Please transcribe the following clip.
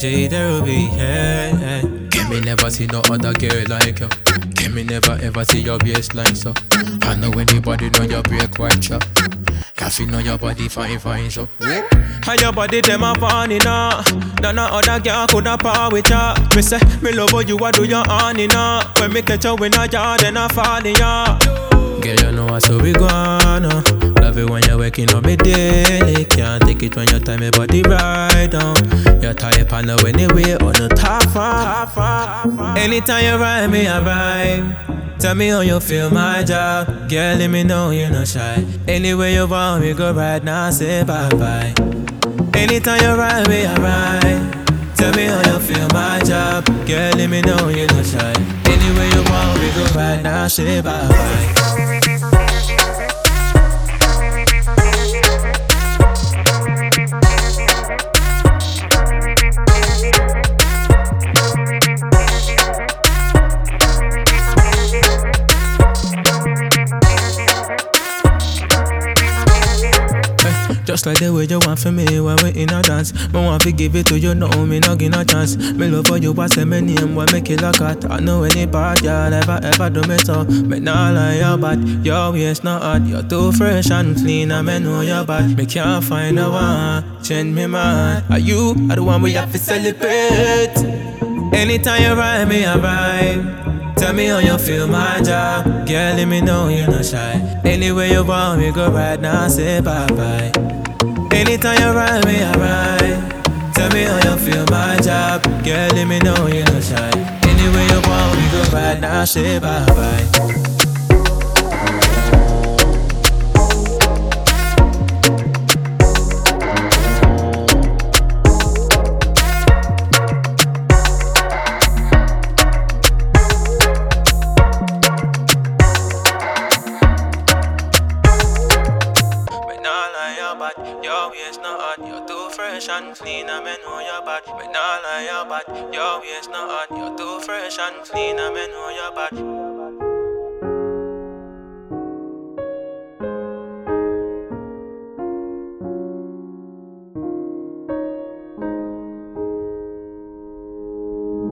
J Ruby, hey. Can me never see no other girl like you. Can me never ever see your waistline so. I know anybody know your break quite sure. Can feel know your body fine so. How your body them a funny now. None other girl coulda par with ya. Me say me love how you a do your honey now. When me catch you in a yard then I fall in ya. Girl, you know how we gonna love it when you're waking up me daily. Can't take it when you tie me body right down. You type on the anyway on the top. Anytime you ride me, I vibe. Tell me how you feel my job. Girl, let me know you're not shy. Anywhere you want me, go right now, say bye-bye. Anytime you ride me, I ride. Tell me how you feel my job. Girl, let me know you're not shy. Anywhere you want me, go right now, say bye-bye. Just like the way you want for me when we in a dance. Me want to give it to you, no, me not give no chance. Me love for you, but say me name, why make it like that? I know any bad girl ever do me so. Me not like your bad, your waist not hard. You're too fresh and clean, and me know you're bad. Me can't find no one, change me man. Are you the one we have to celebrate? Anytime you ride me, I vibe. Tell me how you feel my job. Girl, let me know you're not shy. Anywhere you want me, go right now, say bye-bye. Anytime you ride me, I ride. Tell me how you feel my job. Girl, let me know you're not shy. Anywhere you want me, go right now, say bye-bye. Your waist not hot, you're too fresh and clean, and me know you're bad. Me nah lie, you're bad. Your waist not hot, you're too fresh and clean, and me know you're bad.